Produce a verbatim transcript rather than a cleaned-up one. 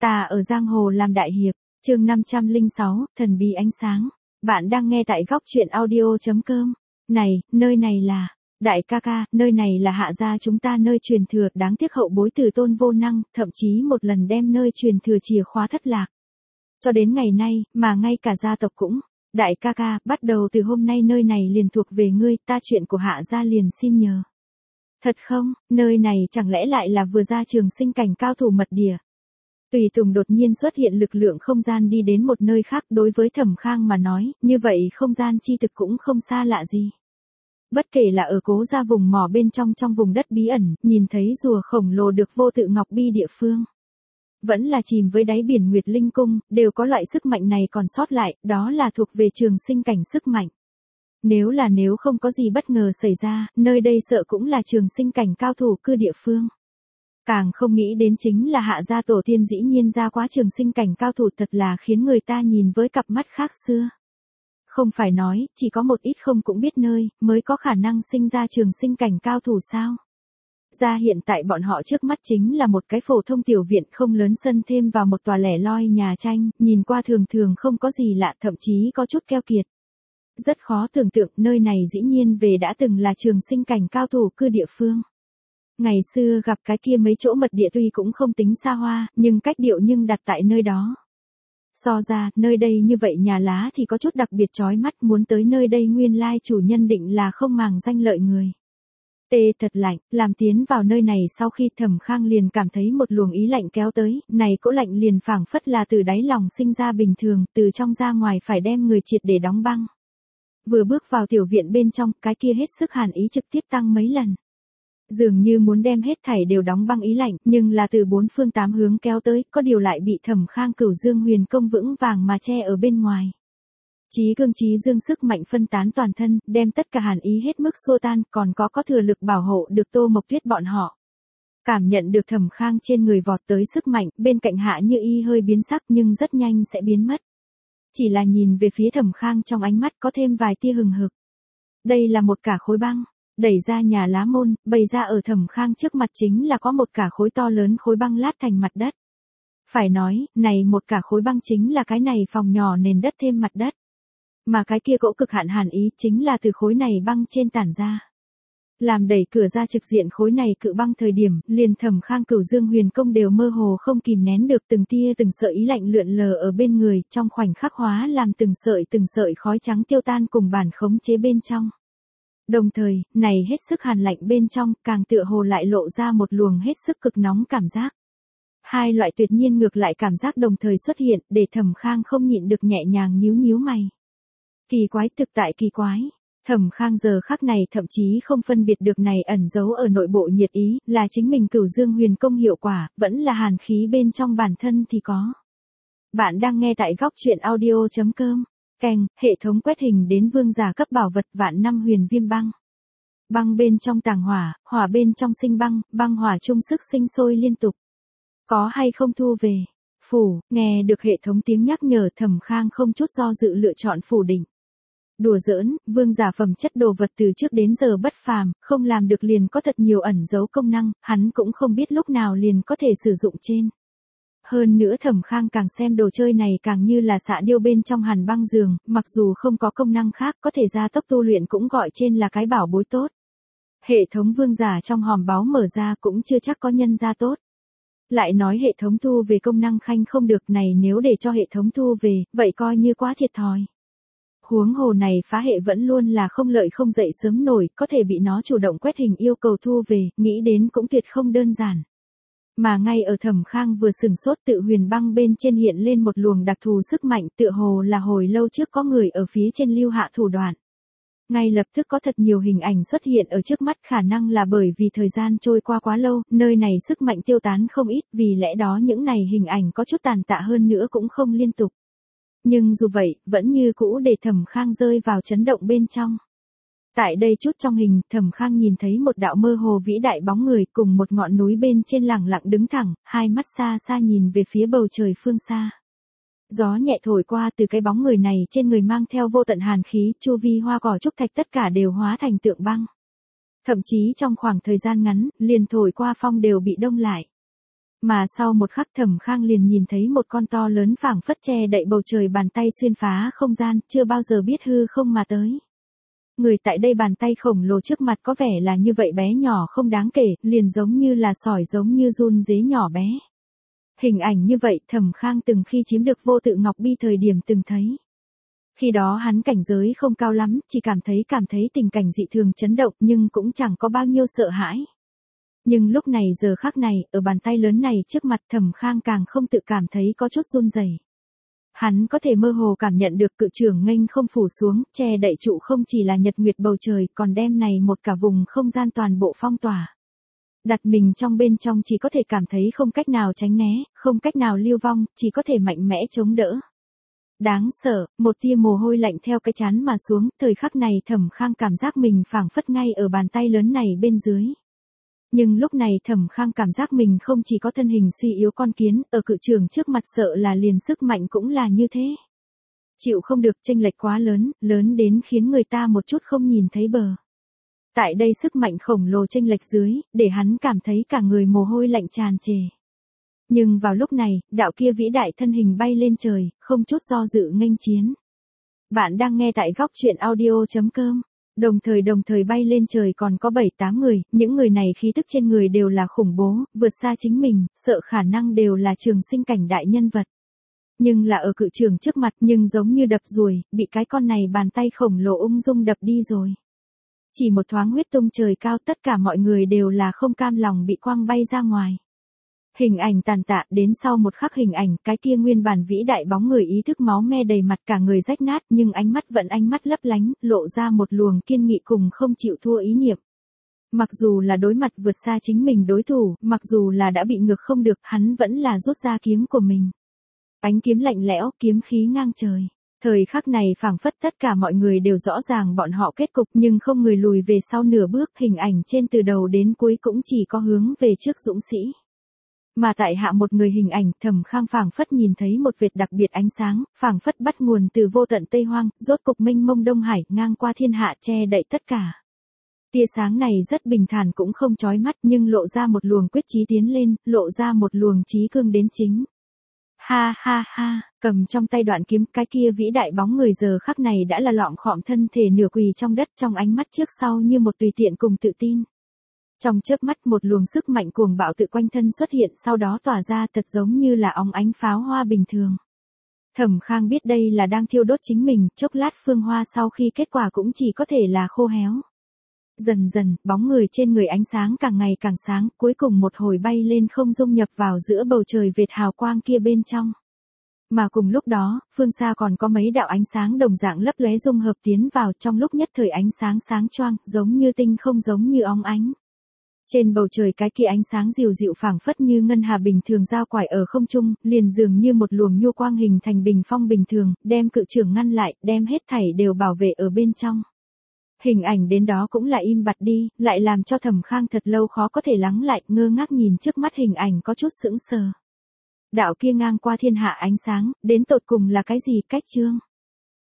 Ta ở giang hồ làm đại hiệp, chương năm trăm lẻ sáu, thần bí ánh sáng. Bạn đang nghe tại góc truyện audio chấm com. Này, nơi này là, đại ca ca, nơi này là Hạ gia chúng ta nơi truyền thừa, đáng tiếc hậu bối từ Tôn vô năng, thậm chí một lần đem nơi truyền thừa chìa khóa thất lạc. Cho đến ngày nay, mà ngay cả gia tộc cũng, đại ca ca, bắt đầu từ hôm nay nơi này liền thuộc về ngươi, ta chuyện của Hạ gia liền xin nhờ. Thật không, nơi này chẳng lẽ lại là vừa ra trường sinh cảnh cao thủ mật địa. Tùy Tùng đột nhiên xuất hiện lực lượng không gian đi đến một nơi khác, đối với Thẩm Khang mà nói, như vậy không gian chi thực cũng không xa lạ gì. Bất kể là ở Cố gia vùng mỏ bên trong trong vùng đất bí ẩn, nhìn thấy rùa khổng lồ được vô tự ngọc bi địa phương. Vẫn là chìm với đáy biển Nguyệt Linh Cung, đều có loại sức mạnh này còn sót lại, đó là thuộc về trường sinh cảnh sức mạnh. Nếu là nếu không có gì bất ngờ xảy ra, nơi đây sợ cũng là trường sinh cảnh cao thủ cư địa phương. Càng không nghĩ đến chính là Hạ gia tổ tiên dĩ nhiên ra quá trường sinh cảnh cao thủ, thật là khiến người ta nhìn với cặp mắt khác xưa. Không phải nói, chỉ có một ít không cũng biết nơi, mới có khả năng sinh ra trường sinh cảnh cao thủ sao. Ra hiện tại bọn họ trước mắt chính là một cái phổ thông tiểu viện không lớn sân thêm vào một tòa lẻ loi nhà tranh, nhìn qua thường thường không có gì lạ, thậm chí có chút keo kiệt. Rất khó tưởng tượng nơi này dĩ nhiên về đã từng là trường sinh cảnh cao thủ cư địa phương. Ngày xưa gặp cái kia mấy chỗ mật địa tuy cũng không tính xa hoa, nhưng cách điệu nhưng đặt tại nơi đó. So ra, nơi đây như vậy nhà lá thì có chút đặc biệt chói mắt, muốn tới nơi đây nguyên lai chủ nhân định là không màng danh lợi người. Tê thật lạnh, làm tiến vào nơi này sau khi Thẩm Khang liền cảm thấy một luồng ý lạnh kéo tới, này cỗ lạnh liền phảng phất là từ đáy lòng sinh ra bình thường, từ trong ra ngoài phải đem người triệt để đóng băng. Vừa bước vào tiểu viện bên trong, cái kia hết sức hàn ý trực tiếp tăng mấy lần. Dường như muốn đem hết thảy đều đóng băng ý lạnh, nhưng là từ bốn phương tám hướng kéo tới, có điều lại bị Thẩm Khang Cửu Dương Huyền Công vững vàng mà che ở bên ngoài. Chí cương chí dương sức mạnh phân tán toàn thân, đem tất cả hàn ý hết mức xua tan, còn có có thừa lực bảo hộ được Tô Mộc Tuyết bọn họ. Cảm nhận được Thẩm Khang trên người vọt tới sức mạnh, bên cạnh Hạ Như Y hơi biến sắc nhưng rất nhanh sẽ biến mất. Chỉ là nhìn về phía Thẩm Khang trong ánh mắt có thêm vài tia hừng hực. Đây là một cả khối băng. Đẩy ra nhà lá môn, bày ra ở Thẩm Khang trước mặt chính là có một cả khối to lớn khối băng lát thành mặt đất. Phải nói, này một cả khối băng chính là cái này phòng nhỏ nền đất thêm mặt đất. Mà cái kia cỗ cực hạn hàn ý chính là từ khối này băng trên tản ra. Làm đẩy cửa ra trực diện khối này cự băng thời điểm, liền Thẩm Khang Cửu Dương Huyền Công đều mơ hồ không kìm nén được, từng tia từng sợi ý lạnh lượn lờ ở bên người, trong khoảnh khắc hóa làm từng sợi từng sợi khói trắng tiêu tan cùng bản khống chế bên trong. Đồng thời, này hết sức hàn lạnh bên trong, càng tựa hồ lại lộ ra một luồng hết sức cực nóng cảm giác. Hai loại tuyệt nhiên ngược lại cảm giác đồng thời xuất hiện, để Thẩm Khang không nhịn được nhẹ nhàng nhíu nhíu mày. Kỳ quái, thực tại kỳ quái. Thẩm Khang giờ khắc này thậm chí không phân biệt được này ẩn giấu ở nội bộ nhiệt ý, là chính mình Cửu Dương Huyền Công hiệu quả, vẫn là hàn khí bên trong bản thân thì có. Bạn đang nghe tại góc truyện audio chấm com. Keng, hệ thống quét hình đến vương giả cấp bảo vật vạn năm huyền viêm băng. Băng bên trong tàng hỏa, hỏa bên trong sinh băng, băng hỏa chung sức sinh sôi liên tục. Có hay không thu về? Phủ, nghe được hệ thống tiếng nhắc nhở, Thẩm Khang không chút do dự lựa chọn phủ định. Đùa giỡn, vương giả phẩm chất đồ vật từ trước đến giờ bất phàm, không làm được liền có thật nhiều ẩn giấu công năng, hắn cũng không biết lúc nào liền có thể sử dụng trên. Hơn nữa Thẩm Khang càng xem đồ chơi này càng như là xạ điêu bên trong hàn băng giường, mặc dù không có công năng khác có thể gia tốc tu luyện cũng gọi trên là cái bảo bối tốt. Hệ thống vương giả trong hòm báu mở ra cũng chưa chắc có nhân ra tốt. Lại nói hệ thống thu về công năng khanh không được, này nếu để cho hệ thống thu về, vậy coi như quá thiệt thòi. Huống hồ này phá hệ vẫn luôn là không lợi không dậy sớm nổi, có thể bị nó chủ động quét hình yêu cầu thu về, nghĩ đến cũng tuyệt không đơn giản. Mà ngay ở Thẩm Khang vừa sừng sốt, tự huyền băng bên trên hiện lên một luồng đặc thù sức mạnh, tựa hồ là hồi lâu trước có người ở phía trên lưu hạ thủ đoạn. Ngay lập tức có thật nhiều hình ảnh xuất hiện ở trước mắt, khả năng là bởi vì thời gian trôi qua quá lâu, nơi này sức mạnh tiêu tán không ít, vì lẽ đó những này hình ảnh có chút tàn tạ hơn nữa cũng không liên tục. Nhưng dù vậy, vẫn như cũ để Thẩm Khang rơi vào chấn động bên trong. Tại đây chút trong hình, Thẩm Khang nhìn thấy một đạo mơ hồ vĩ đại bóng người cùng một ngọn núi bên trên lẳng lặng đứng thẳng, hai mắt xa xa nhìn về phía bầu trời phương xa. Gió nhẹ thổi qua, từ cái bóng người này trên người mang theo vô tận hàn khí, chu vi hoa cỏ trúc thạch tất cả đều hóa thành tượng băng. Thậm chí trong khoảng thời gian ngắn, liền thổi qua phong đều bị đông lại. Mà sau một khắc Thẩm Khang liền nhìn thấy một con to lớn phảng phất che đậy bầu trời bàn tay xuyên phá không gian, chưa bao giờ biết hư không mà tới. Người tại đây bàn tay khổng lồ trước mặt có vẻ là như vậy bé nhỏ không đáng kể, liền giống như là sỏi giống như run dế nhỏ bé. Hình ảnh như vậy Thẩm Khang từng khi chiếm được vô tự ngọc bi thời điểm từng thấy. Khi đó hắn cảnh giới không cao lắm, chỉ cảm thấy cảm thấy tình cảnh dị thường chấn động nhưng cũng chẳng có bao nhiêu sợ hãi. Nhưng lúc này giờ khắc này, ở bàn tay lớn này trước mặt Thẩm Khang càng không tự cảm thấy có chút run rẩy. Hắn có thể mơ hồ cảm nhận được cự trưởng nghênh không phủ xuống, che đậy trụ không chỉ là nhật nguyệt bầu trời, còn đem này một cả vùng không gian toàn bộ phong tỏa. Đặt mình trong bên trong chỉ có thể cảm thấy không cách nào tránh né, không cách nào lưu vong, chỉ có thể mạnh mẽ chống đỡ. Đáng sợ, một tia mồ hôi lạnh theo cái trán mà xuống, thời khắc này Thẩm Khang cảm giác mình phảng phất ngay ở bàn tay lớn này bên dưới. Nhưng lúc này Thẩm Khang cảm giác mình không chỉ có thân hình suy yếu con kiến, ở cự trường trước mặt sợ là liền sức mạnh cũng là như thế. Chịu không được, chênh lệch quá lớn, lớn đến khiến người ta một chút không nhìn thấy bờ. Tại đây sức mạnh khổng lồ chênh lệch dưới, để hắn cảm thấy cả người mồ hôi lạnh tràn trề. Nhưng vào lúc này, đạo kia vĩ đại thân hình bay lên trời, không chút do dự nghênh chiến. Bạn đang nghe tại góc truyện audio chấm com. Đồng thời đồng thời bay lên trời còn có bảy tám người, những người này khí tức trên người đều là khủng bố, vượt xa chính mình, sợ khả năng đều là trường sinh cảnh đại nhân vật. Nhưng là ở cự trường trước mặt nhưng giống như đập ruồi, bị cái con này bàn tay khổng lồ ung dung đập đi rồi. Chỉ một thoáng huyết tung trời cao, tất cả mọi người đều là không cam lòng bị quăng bay ra ngoài. Hình ảnh tàn tạ, đến sau một khắc hình ảnh, cái kia nguyên bản vĩ đại bóng người ý thức máu me đầy mặt, cả người rách nát, nhưng ánh mắt vẫn ánh mắt lấp lánh, lộ ra một luồng kiên nghị cùng không chịu thua ý niệm. Mặc dù là đối mặt vượt xa chính mình đối thủ, mặc dù là đã bị ngược không được, hắn vẫn là rút ra kiếm của mình. Ánh kiếm lạnh lẽo, kiếm khí ngang trời. Thời khắc này phảng phất tất cả mọi người đều rõ ràng bọn họ kết cục, nhưng không người lùi về sau nửa bước, hình ảnh trên từ đầu đến cuối cũng chỉ có hướng về trước dũng sĩ. Mà tại hạ một người hình ảnh, Thẩm Khang phảng phất nhìn thấy một vệt đặc biệt ánh sáng, phảng phất bắt nguồn từ vô tận Tây Hoang, rốt cục mênh mông Đông Hải, ngang qua thiên hạ che đậy tất cả. Tia sáng này rất bình thản cũng không chói mắt, nhưng lộ ra một luồng quyết chí tiến lên, lộ ra một luồng chí cương đến chính. Ha ha ha, cầm trong tay đoạn kiếm, cái kia vĩ đại bóng người giờ khắc này đã là lọm khọm thân thể nửa quỳ trong đất, trong ánh mắt trước sau như một tùy tiện cùng tự tin. Trong chớp mắt một luồng sức mạnh cuồng bạo tự quanh thân xuất hiện, sau đó tỏa ra thật giống như là óng ánh pháo hoa bình thường. Thẩm Khang biết đây là đang thiêu đốt chính mình, chốc lát phương hoa sau khi kết quả cũng chỉ có thể là khô héo. Dần dần, bóng người trên người ánh sáng càng ngày càng sáng, cuối cùng một hồi bay lên không dung nhập vào giữa bầu trời vệt hào quang kia bên trong. Mà cùng lúc đó, phương xa còn có mấy đạo ánh sáng đồng dạng lấp lóe dung hợp tiến vào, trong lúc nhất thời ánh sáng sáng choang, giống như tinh không giống như óng ánh. Trên bầu trời cái kia ánh sáng dịu dịu phảng phất như ngân hà bình thường giao quải ở không trung, liền dường như một luồng nhu quang hình thành bình phong bình thường, đem cự trưởng ngăn lại, đem hết thảy đều bảo vệ ở bên trong. Hình ảnh đến đó cũng là im bặt đi, lại làm cho Thẩm Khang thật lâu khó có thể lắng lại, ngơ ngác nhìn trước mắt hình ảnh có chút sững sờ. Đạo kia ngang qua thiên hạ ánh sáng, đến tột cùng là cái gì, cách chương?